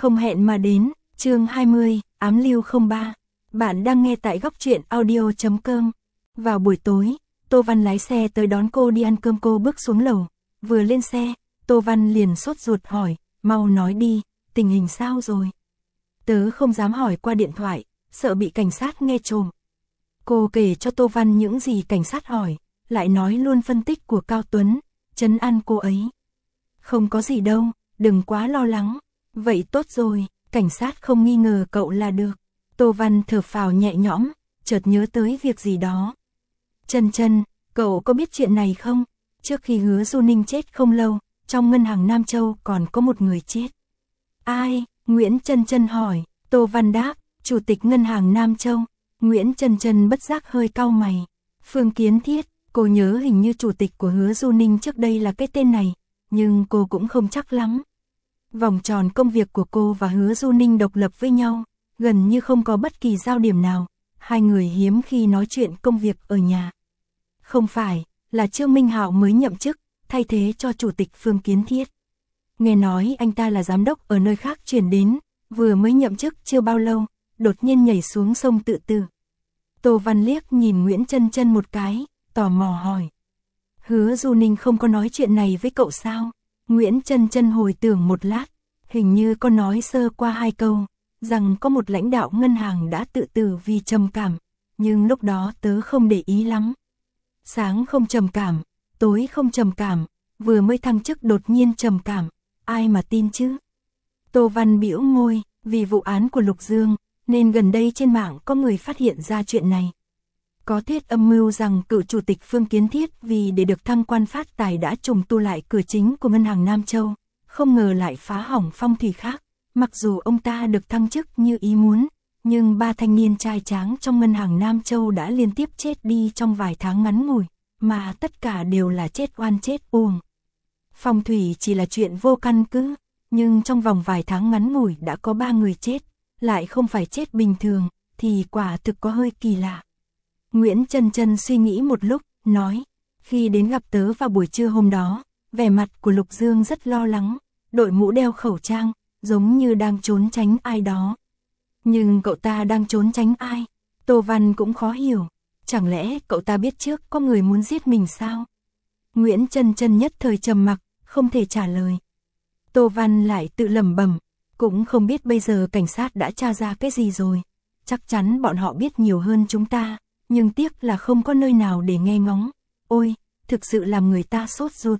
Không hẹn mà đến, chương 20, ám lưu 03. Bạn đang nghe tại góc truyện audio.com. Vào buổi tối, Tô Văn lái xe tới đón cô đi ăn cơm. Cô bước xuống lầu, vừa lên xe, Tô Văn liền sốt ruột hỏi, mau nói đi, tình hình sao rồi? Tớ không dám hỏi qua điện thoại, sợ bị cảnh sát nghe trộm. Cô kể cho Tô Văn những gì cảnh sát hỏi, lại nói luôn phân tích của Cao Tuấn, trấn an cô ấy. Không có gì đâu, đừng quá lo lắng. Vậy tốt rồi, cảnh sát không nghi ngờ cậu là được. Tô Văn thở phào nhẹ nhõm, chợt nhớ tới việc gì đó. Chân Chân, cậu có biết chuyện này không? Trước khi Hứa Du Ninh chết không lâu, trong ngân hàng Nam Châu còn có một người chết. Ai? Nguyễn Chân Chân hỏi. Tô Văn đáp, chủ tịch ngân hàng Nam Châu. Nguyễn Chân Chân bất giác hơi cau mày. Phương Kiến Thiết, cô nhớ hình như chủ tịch của Hứa Du Ninh trước đây là cái tên này, nhưng cô cũng không chắc lắm. Vòng tròn công việc của cô và Hứa Du Ninh độc lập với nhau, gần như không có bất kỳ giao điểm nào, hai người hiếm khi nói chuyện công việc ở nhà. Không phải, là Trương Minh Hạo mới nhậm chức, thay thế cho chủ tịch Phương Kiến Thiết. Nghe nói anh ta là giám đốc ở nơi khác chuyển đến, vừa mới nhậm chức chưa bao lâu, đột nhiên nhảy xuống sông tự tử. Tô Văn liếc nhìn Nguyễn Chân Chân một cái, tò mò hỏi. Hứa Du Ninh không có nói chuyện này với cậu sao? Nguyễn Chân Chân hồi tưởng một lát, hình như có nói sơ qua hai câu, rằng có một lãnh đạo ngân hàng đã tự tử vì trầm cảm, nhưng lúc đó tớ không để ý lắm. Sáng không trầm cảm, tối không trầm cảm, vừa mới thăng chức đột nhiên trầm cảm, ai mà tin chứ? Tô Văn bĩu môi, vì vụ án của Lục Dương, nên gần đây trên mạng có người phát hiện ra chuyện này. Có thuyết âm mưu rằng cựu chủ tịch Phương Kiến Thiết vì để được thăng quan phát tài đã trùng tu lại cửa chính của ngân hàng Nam Châu, không ngờ lại phá hỏng phong thủy khác. Mặc dù ông ta được thăng chức như ý muốn, nhưng ba thanh niên trai tráng trong ngân hàng Nam Châu đã liên tiếp chết đi trong vài tháng ngắn ngủi, mà tất cả đều là chết oan chết uổng. Phong thủy chỉ là chuyện vô căn cứ, nhưng trong vòng vài tháng ngắn ngủi đã có 3 người chết, lại không phải chết bình thường, thì quả thực có hơi kỳ lạ. Nguyễn Chân Chân suy nghĩ một lúc, nói, khi đến gặp tớ vào buổi trưa hôm đó, vẻ mặt của Lục Dương rất lo lắng, đội mũ đeo khẩu trang, giống như đang trốn tránh ai đó. Nhưng cậu ta đang trốn tránh ai? Tô Văn cũng khó hiểu, chẳng lẽ cậu ta biết trước có người muốn giết mình sao? Nguyễn Chân Chân nhất thời trầm mặc, không thể trả lời. Tô Văn lại tự lẩm bẩm, cũng không biết bây giờ cảnh sát đã tra ra cái gì rồi, chắc chắn bọn họ biết nhiều hơn chúng ta. Nhưng tiếc là không có nơi nào để nghe ngóng. Ôi, thực sự làm người ta sốt ruột.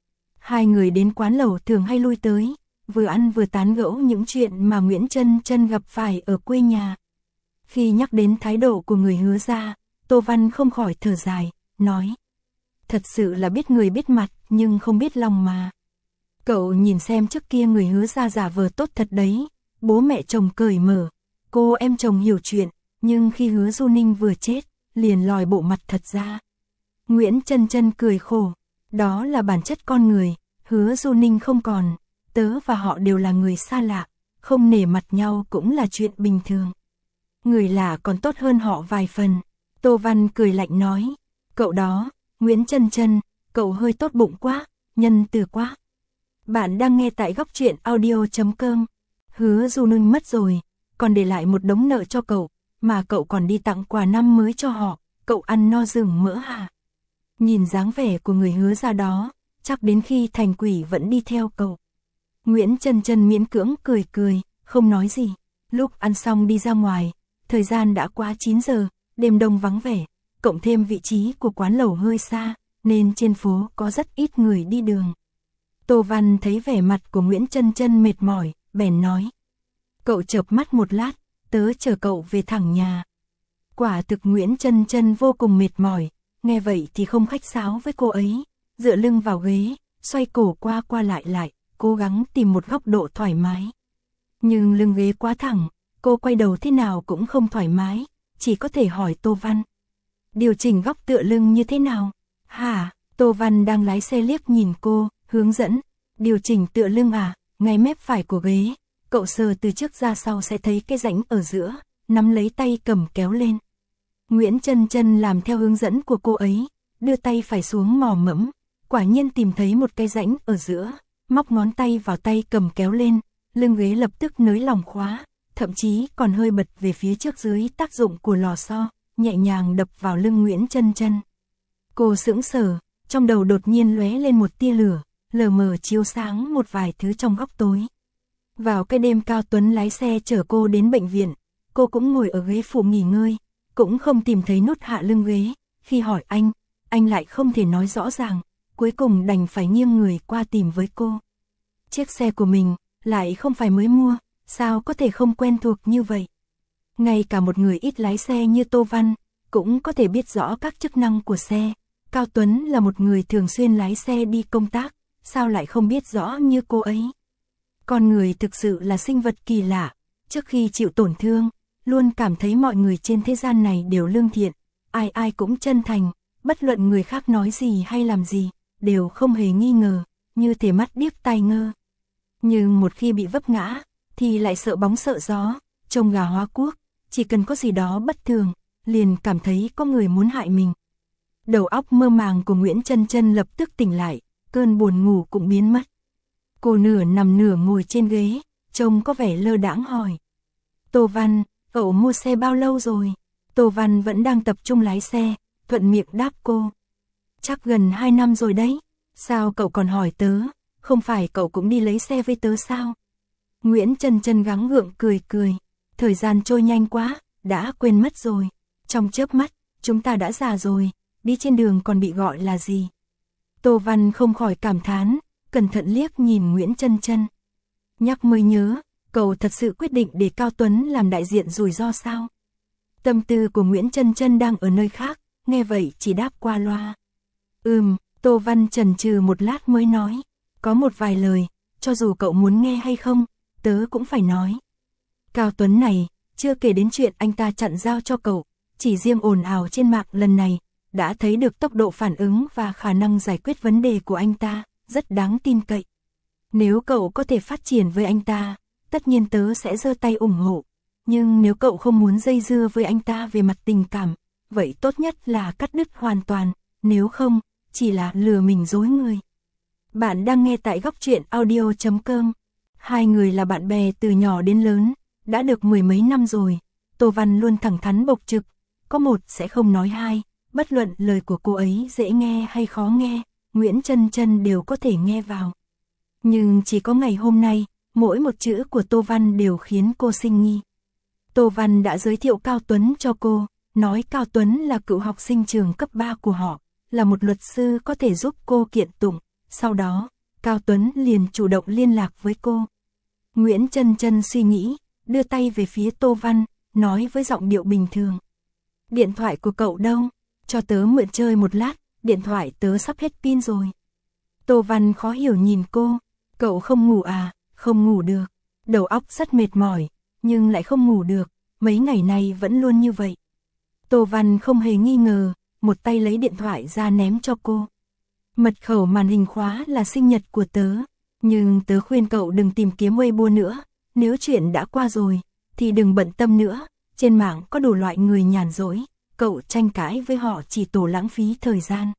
Hai người đến quán lẩu thường hay lui tới, vừa ăn vừa tán gẫu những chuyện mà Nguyễn Chân Chân gặp phải ở quê nhà. Khi nhắc đến thái độ của người Hứa gia, Tô Văn không khỏi thở dài, nói. Thật sự là biết người biết mặt, nhưng không biết lòng mà. Cậu nhìn xem trước kia người Hứa gia giả vờ tốt thật đấy, bố mẹ chồng cởi mở, cô em chồng hiểu chuyện, nhưng khi Hứa Du Ninh vừa chết, liền lòi bộ mặt thật ra. Nguyễn Chân Chân cười khổ, đó là bản chất con người, Hứa Du Ninh không còn, tớ và họ đều là người xa lạ, không nể mặt nhau cũng là chuyện bình thường. Người lạ còn tốt hơn họ vài phần. Tô Văn cười lạnh nói, cậu đó, Nguyễn Chân Chân, cậu hơi tốt bụng quá, nhân từ quá. Bạn đang nghe tại góc truyện audio.com. Hứa Du Ninh mất rồi, còn để lại một đống nợ cho cậu, mà cậu còn đi tặng quà năm mới cho họ, cậu ăn no rừng mỡ hả? Nhìn dáng vẻ của người Hứa gia đó, chắc đến khi thành quỷ vẫn đi theo cậu. Nguyễn Chân Chân miễn cưỡng cười cười, không nói gì. Lúc ăn xong đi ra ngoài, thời gian đã quá 9 giờ, đêm đông vắng vẻ, cộng thêm vị trí của quán lẩu hơi xa, nên trên phố có rất ít người đi đường. Tô Văn thấy vẻ mặt của Nguyễn Chân Chân mệt mỏi, bèn nói. Cậu chợp mắt một lát, tớ chở cậu về thẳng nhà. Quả thực Nguyễn Chân Chân vô cùng mệt mỏi, nghe vậy thì không khách sáo với cô ấy, dựa lưng vào ghế, xoay cổ qua qua lại, cố gắng tìm một góc độ thoải mái. Nhưng lưng ghế quá thẳng, cô quay đầu thế nào cũng không thoải mái, chỉ có thể hỏi Tô Văn. Điều chỉnh góc tựa lưng như thế nào? Hả? Tô Văn đang lái xe liếc nhìn cô, hướng dẫn. Điều chỉnh tựa lưng à? Ngay mép phải của ghế, cậu sờ từ trước ra sau sẽ thấy cái rãnh ở giữa, nắm lấy tay cầm kéo lên. Nguyễn Chân Chân làm theo hướng dẫn của cô ấy, đưa tay phải xuống mò mẫm, quả nhiên tìm thấy một cái rãnh ở giữa, móc ngón tay vào tay cầm kéo lên, lưng ghế lập tức nới lỏng khóa, thậm chí còn hơi bật về phía trước dưới tác dụng của lò xo, nhẹ nhàng đập vào lưng Nguyễn Chân Chân. Cô sững sờ, trong đầu đột nhiên lóe lên một tia lửa, lờ mờ chiếu sáng một vài thứ trong góc tối. Vào cái đêm Cao Tuấn lái xe chở cô đến bệnh viện, cô cũng ngồi ở ghế phụ nghỉ ngơi, cũng không tìm thấy nút hạ lưng ghế. Khi hỏi anh lại không thể nói rõ ràng, cuối cùng đành phải nghiêng người qua tìm với cô. Chiếc xe của mình, lại không phải mới mua, sao có thể không quen thuộc như vậy? Ngay cả một người ít lái xe như Tô Văn, cũng có thể biết rõ các chức năng của xe. Cao Tuấn là một người thường xuyên lái xe đi công tác, sao lại không biết rõ như cô ấy? Con người thực sự là sinh vật kỳ lạ, trước khi chịu tổn thương, luôn cảm thấy mọi người trên thế gian này đều lương thiện, ai ai cũng chân thành, bất luận người khác nói gì hay làm gì, đều không hề nghi ngờ, như thể mắt điếc tai ngơ. Nhưng một khi bị vấp ngã, thì lại sợ bóng sợ gió, trông gà hóa quốc, chỉ cần có gì đó bất thường, liền cảm thấy có người muốn hại mình. Đầu óc mơ màng của Nguyễn Chân Chân lập tức tỉnh lại, cơn buồn ngủ cũng biến mất. Cô nửa nằm nửa ngồi trên ghế, trông có vẻ lơ đãng hỏi. Tô Văn, cậu mua xe bao lâu rồi? Tô Văn vẫn đang tập trung lái xe, thuận miệng đáp cô. Chắc gần 2 năm rồi đấy, sao cậu còn hỏi tớ, không phải cậu cũng đi lấy xe với tớ sao? Nguyễn Chân Chân gắng gượng cười cười, thời gian trôi nhanh quá, đã quên mất rồi. Trong chớp mắt, chúng ta đã già rồi, đi trên đường còn bị gọi là gì? Tô Văn không khỏi cảm thán, cẩn thận liếc nhìn Nguyễn Chân Chân. Nhắc mới nhớ, cậu thật sự quyết định để Cao Tuấn làm đại diện rủi ro sao? Tâm tư của Nguyễn Chân Chân đang ở nơi khác, nghe vậy chỉ đáp qua loa. Tô Văn chần chừ một lát mới nói, có một vài lời, cho dù cậu muốn nghe hay không, tớ cũng phải nói. Cao Tuấn này, chưa kể đến chuyện anh ta chặn giao cho cậu, chỉ riêng ồn ào trên mạng lần này, đã thấy được tốc độ phản ứng và khả năng giải quyết vấn đề của anh ta, rất đáng tin cậy. Nếu cậu có thể phát triển với anh ta, tất nhiên tớ sẽ giơ tay ủng hộ. Nhưng nếu cậu không muốn dây dưa với anh ta về mặt tình cảm, vậy tốt nhất là cắt đứt hoàn toàn, nếu không, chỉ là lừa mình dối người. Bạn đang nghe tại Góc Truyện Audio.com. Hai người là bạn bè từ nhỏ đến lớn, đã được 10 mấy năm rồi. Tô Văn luôn thẳng thắn bộc trực, có một sẽ không nói hai, bất luận lời của cô ấy dễ nghe hay khó nghe, Nguyễn Chân Chân đều có thể nghe vào. Nhưng chỉ có ngày hôm nay, mỗi một chữ của Tô Văn đều khiến cô sinh nghi. Tô Văn đã giới thiệu Cao Tuấn cho cô, nói Cao Tuấn là cựu học sinh trường cấp 3 của họ, là một luật sư có thể giúp cô kiện tụng. Sau đó, Cao Tuấn liền chủ động liên lạc với cô. Nguyễn Chân Chân suy nghĩ, đưa tay về phía Tô Văn, nói với giọng điệu bình thường. Điện thoại của cậu đâu? Cho tớ mượn chơi một lát, điện thoại tớ sắp hết pin rồi. Tô Văn khó hiểu nhìn cô, cậu không ngủ à? Không ngủ được, đầu óc rất mệt mỏi, nhưng lại không ngủ được, mấy ngày nay vẫn luôn như vậy. Tô Văn không hề nghi ngờ, một tay lấy điện thoại ra ném cho cô. Mật khẩu màn hình khóa là sinh nhật của tớ, nhưng tớ khuyên cậu đừng tìm kiếm Weibo nữa, nếu chuyện đã qua rồi, thì đừng bận tâm nữa, trên mạng có đủ loại người nhàn rỗi, cậu tranh cãi với họ chỉ tổ lãng phí thời gian.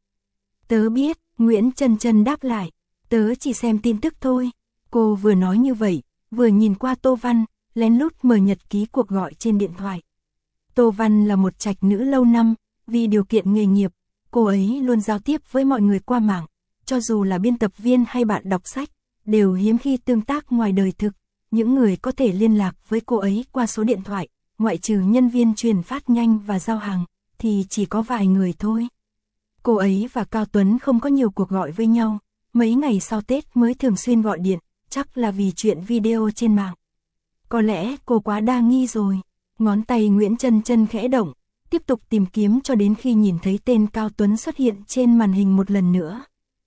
Tớ biết, Nguyễn Chân Chân đáp lại, tớ chỉ xem tin tức thôi. Cô vừa nói như vậy, vừa nhìn qua Tô Văn, lén lút mở nhật ký cuộc gọi trên điện thoại. Tô Văn là một trạch nữ lâu năm, vì điều kiện nghề nghiệp, cô ấy luôn giao tiếp với mọi người qua mạng, cho dù là biên tập viên hay bạn đọc sách, đều hiếm khi tương tác ngoài đời thực. Những người có thể liên lạc với cô ấy qua số điện thoại, ngoại trừ nhân viên truyền phát nhanh và giao hàng, thì chỉ có vài người thôi. Cô ấy và Cao Tuấn không có nhiều cuộc gọi với nhau, mấy ngày sau Tết mới thường xuyên gọi điện, chắc là vì chuyện video trên mạng. Có lẽ cô quá đa nghi rồi. Ngón tay Nguyễn Chân Chân khẽ động, tiếp tục tìm kiếm cho đến khi nhìn thấy tên Cao Tuấn xuất hiện trên màn hình một lần nữa.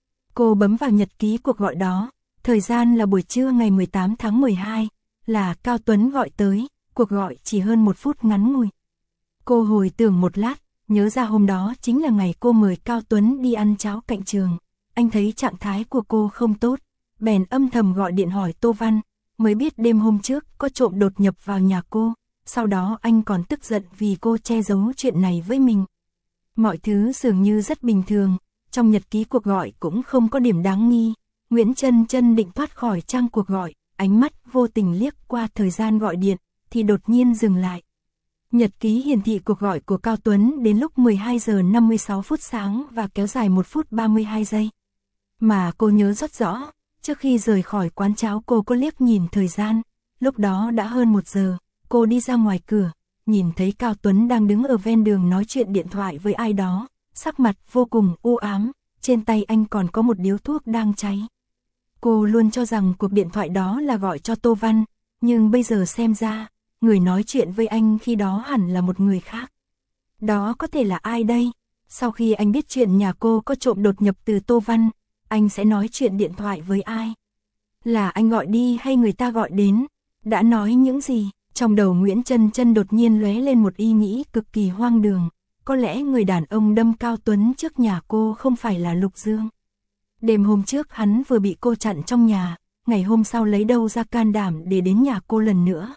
Cô bấm vào nhật ký cuộc gọi đó, thời gian là buổi trưa ngày 18 tháng 12, là Cao Tuấn gọi tới, cuộc gọi chỉ hơn 1 phút ngắn ngủi. Cô hồi tưởng một lát, nhớ ra hôm đó chính là ngày cô mời Cao Tuấn đi ăn cháo cạnh trường. Anh thấy trạng thái của cô không tốt, bèn âm thầm gọi điện hỏi Tô Văn, mới biết đêm hôm trước có trộm đột nhập vào nhà cô, sau đó anh còn tức giận vì cô che giấu chuyện này với mình. Mọi thứ dường như rất bình thường, trong nhật ký cuộc gọi cũng không có điểm đáng nghi. Nguyễn Chân Chân định thoát khỏi trang cuộc gọi, ánh mắt vô tình liếc qua thời gian gọi điện, thì đột nhiên dừng lại. Nhật ký hiển thị cuộc gọi của Cao Tuấn đến lúc 12 giờ 56 phút sáng và kéo dài 1 phút 32 giây. Mà cô nhớ rất rõ, trước khi rời khỏi quán cháo cô có liếc nhìn thời gian, lúc đó đã hơn 1 giờ, cô đi ra ngoài cửa, nhìn thấy Cao Tuấn đang đứng ở ven đường nói chuyện điện thoại với ai đó, sắc mặt vô cùng u ám, trên tay anh còn có một điếu thuốc đang cháy. Cô luôn cho rằng cuộc điện thoại đó là gọi cho Tô Văn, nhưng bây giờ xem ra, người nói chuyện với anh khi đó hẳn là một người khác. Đó có thể là ai đây? Sau khi anh biết chuyện nhà cô có trộm đột nhập từ Tô Văn, anh sẽ nói chuyện điện thoại với ai? Là anh gọi đi hay người ta gọi đến? Đã nói những gì? Trong đầu Nguyễn Chân Chân đột nhiên lóe lên một ý nghĩ cực kỳ hoang đường. Có lẽ người đàn ông đâm Cao Tuấn trước nhà cô không phải là Lục Dương. Đêm hôm trước hắn vừa bị cô chặn trong nhà, ngày hôm sau lấy đâu ra can đảm để đến nhà cô lần nữa.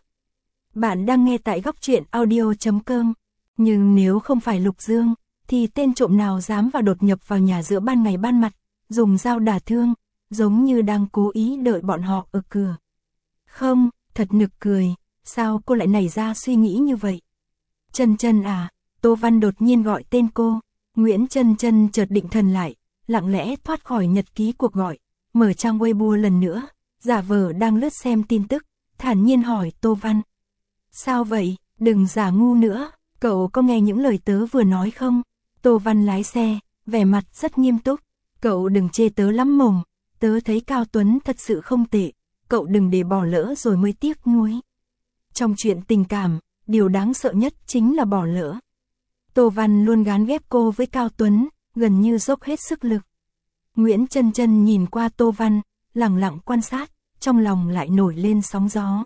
Bạn đang nghe tại góc truyện audio.com. Nhưng nếu không phải Lục Dương, thì tên trộm nào dám vào đột nhập vào nhà giữa ban ngày ban mặt, dùng dao đả thương, giống như đang cố ý đợi bọn họ ở cửa. Không, thật nực cười, sao cô lại nảy ra suy nghĩ như vậy? Chân Chân à, Tô Văn đột nhiên gọi tên cô. Nguyễn Chân Chân chợt định thần lại, lặng lẽ thoát khỏi nhật ký cuộc gọi, mở trang Weibo lần nữa, giả vờ đang lướt xem tin tức, thản nhiên hỏi Tô Văn. Sao vậy, đừng giả ngu nữa, cậu có nghe những lời tớ vừa nói không? Tô Văn lái xe, vẻ mặt rất nghiêm túc, cậu đừng chê tớ lắm mồm, tớ thấy Cao Tuấn thật sự không tệ, cậu đừng để bỏ lỡ rồi mới tiếc nuối. Trong chuyện tình cảm, điều đáng sợ nhất chính là bỏ lỡ. Tô Văn luôn gán ghép cô với Cao Tuấn, gần như dốc hết sức lực. Nguyễn Chân Chân nhìn qua Tô Văn, lặng lặng quan sát, trong lòng lại nổi lên sóng gió.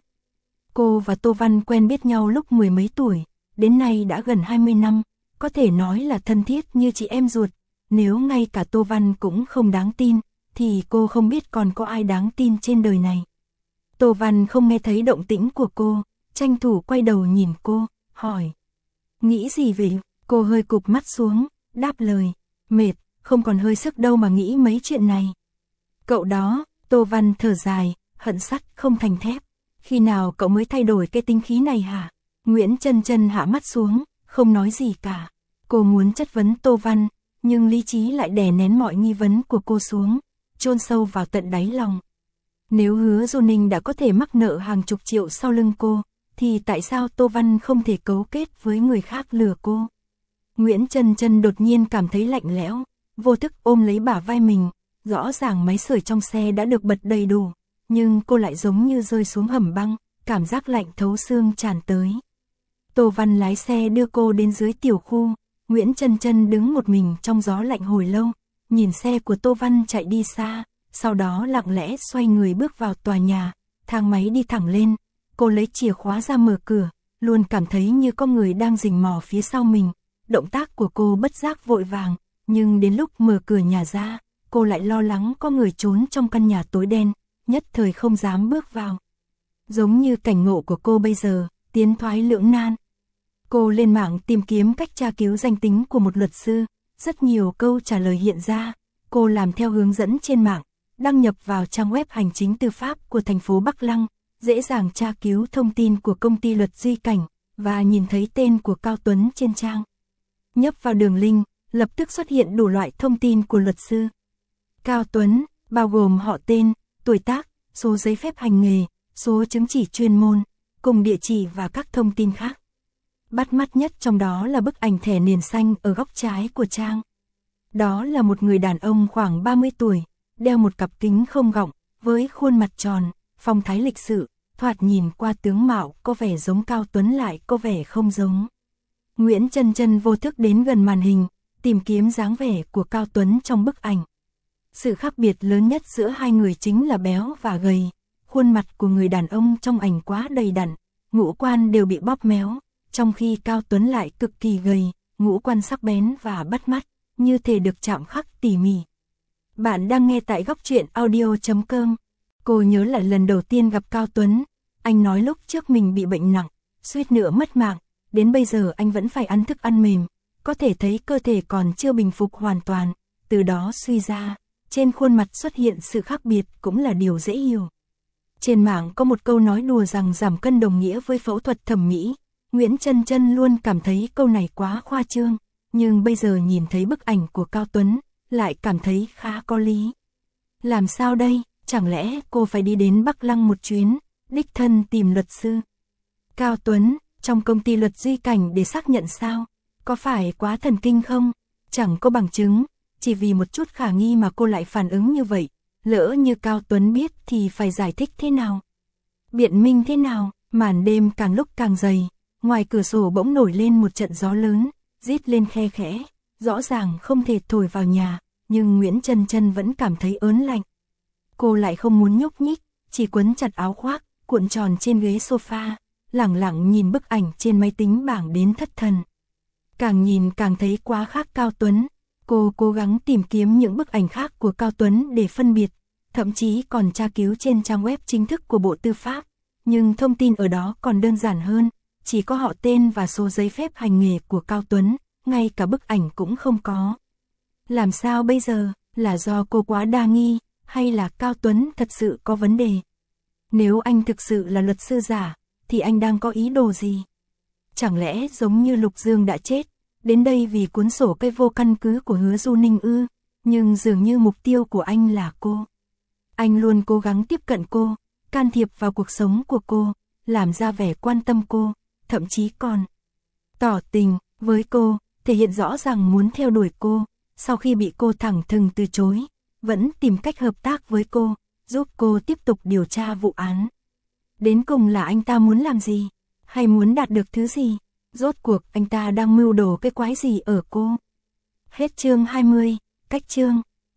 Cô và Tô Văn quen biết nhau lúc 10 mấy tuổi, đến nay đã gần 20 năm, có thể nói là thân thiết như chị em ruột. Nếu ngay cả Tô Văn cũng không đáng tin, thì cô không biết còn có ai đáng tin trên đời này. Tô Văn không nghe thấy động tĩnh của cô, tranh thủ quay đầu nhìn cô, hỏi. Nghĩ gì vậy? Cô hơi cụp mắt xuống, đáp lời. Mệt, không còn hơi sức đâu mà nghĩ mấy chuyện này. Cậu đó, Tô Văn thở dài, hận sắt không thành thép. Khi nào cậu mới thay đổi cái tính khí này hả? Nguyễn Chân Chân hạ mắt xuống, không nói gì cả. Cô muốn chất vấn Tô Văn, nhưng lý trí lại đè nén mọi nghi vấn của cô xuống, chôn sâu vào tận đáy lòng. Nếu Hứa Du Ninh đã có thể mắc nợ hàng chục triệu sau lưng cô, thì tại sao Tô Văn không thể cấu kết với người khác lừa cô? Nguyễn Chân Chân đột nhiên cảm thấy lạnh lẽo, vô thức ôm lấy bả vai mình, rõ ràng máy sưởi trong xe đã được bật đầy đủ, nhưng cô lại giống như rơi xuống hầm băng, cảm giác lạnh thấu xương tràn tới. Tô Văn lái xe đưa cô đến dưới tiểu khu, Nguyễn Chân Chân đứng một mình trong gió lạnh hồi lâu, nhìn xe của Tô Văn chạy đi xa, sau đó lặng lẽ xoay người bước vào tòa nhà, thang máy đi thẳng lên, cô lấy chìa khóa ra mở cửa, luôn cảm thấy như có người đang rình mò phía sau mình. Động tác của cô bất giác vội vàng, nhưng đến lúc mở cửa nhà ra, cô lại lo lắng có người trốn trong căn nhà tối đen, nhất thời không dám bước vào. Giống như cảnh ngộ của cô bây giờ, tiến thoái lưỡng nan. Cô lên mạng tìm kiếm cách tra cứu danh tính của một luật sư, rất nhiều câu trả lời hiện ra, cô làm theo hướng dẫn trên mạng, đăng nhập vào trang web hành chính tư pháp của thành phố Bắc Lăng, dễ dàng tra cứu thông tin của công ty luật Duy Cảnh, và nhìn thấy tên của Cao Tuấn trên trang. Nhấp vào đường link, lập tức xuất hiện đủ loại thông tin của luật sư. Cao Tuấn, bao gồm họ tên, tuổi tác, số giấy phép hành nghề, số chứng chỉ chuyên môn, cùng địa chỉ và các thông tin khác. Bắt mắt nhất trong đó là bức ảnh thẻ nền xanh ở góc trái của trang. Đó là một người đàn ông khoảng 30 tuổi, đeo một cặp kính không gọng, với khuôn mặt tròn, phong thái lịch sự, thoạt nhìn qua tướng mạo có vẻ giống Cao Tuấn lại có vẻ không giống. Nguyễn Chân Chân vô thức đến gần màn hình, tìm kiếm dáng vẻ của Cao Tuấn trong bức ảnh. Sự khác biệt lớn nhất giữa hai người chính là béo và gầy. Khuôn mặt của người đàn ông trong ảnh quá đầy đặn, ngũ quan đều bị bóp méo, trong khi Cao Tuấn lại cực kỳ gầy, ngũ quan sắc bén và bắt mắt, như thể được chạm khắc tỉ mỉ. Bạn đang nghe tại góc truyện audio.com. Cô nhớ lại lần đầu tiên gặp Cao Tuấn, anh nói lúc trước mình bị bệnh nặng, suýt nữa mất mạng, đến bây giờ anh vẫn phải ăn thức ăn mềm, có thể thấy cơ thể còn chưa bình phục hoàn toàn, từ đó suy ra, trên khuôn mặt xuất hiện sự khác biệt cũng là điều dễ hiểu. Trên mạng có một câu nói đùa rằng giảm cân đồng nghĩa với phẫu thuật thẩm mỹ. Nguyễn Chân Chân luôn cảm thấy câu này quá khoa trương, nhưng bây giờ nhìn thấy bức ảnh của Cao Tuấn, lại cảm thấy khá có lý. Làm sao đây, chẳng lẽ cô phải đi đến Bắc Lăng một chuyến, đích thân tìm luật sư Cao Tuấn, trong công ty luật Duy Cảnh để xác nhận sao? Có phải quá thần kinh không? Chẳng có bằng chứng, chỉ vì một chút khả nghi mà cô lại phản ứng như vậy. Lỡ như Cao Tuấn biết thì phải giải thích thế nào? Biện minh thế nào? Màn đêm càng lúc càng dày, ngoài cửa sổ bỗng nổi lên một trận gió lớn, rít lên khe khẽ, rõ ràng không thể thổi vào nhà, nhưng Nguyễn Chân Chân vẫn cảm thấy ớn lạnh. Cô lại không muốn nhúc nhích, chỉ quấn chặt áo khoác, cuộn tròn trên ghế sofa, lẳng lặng nhìn bức ảnh trên máy tính bảng đến thất thần. Càng nhìn càng thấy quá khác Cao Tuấn. Cô cố gắng tìm kiếm những bức ảnh khác của Cao Tuấn để phân biệt, thậm chí còn tra cứu trên trang web chính thức của Bộ Tư pháp, nhưng thông tin ở đó còn đơn giản hơn, chỉ có họ tên và số giấy phép hành nghề của Cao Tuấn, ngay cả bức ảnh cũng không có. Làm sao bây giờ, là do cô quá đa nghi, hay là Cao Tuấn thật sự có vấn đề? Nếu anh thực sự là luật sư giả, thì anh đang có ý đồ gì? Chẳng lẽ giống như Lục Dương đã chết, đến đây vì cuốn sổ cây vô căn cứ của Hứa Du Ninh ư? Nhưng dường như mục tiêu của anh là cô. Anh luôn cố gắng tiếp cận cô, can thiệp vào cuộc sống của cô, làm ra vẻ quan tâm cô, thậm chí còn tỏ tình với cô, thể hiện rõ ràng muốn theo đuổi cô, sau khi bị cô thẳng thừng từ chối, vẫn tìm cách hợp tác với cô, giúp cô tiếp tục điều tra vụ án. Đến cùng là anh ta muốn làm gì? Hay muốn đạt được thứ gì? Rốt cuộc anh ta đang mưu đồ cái quái gì ở cô? Hết chương 20, cách chương.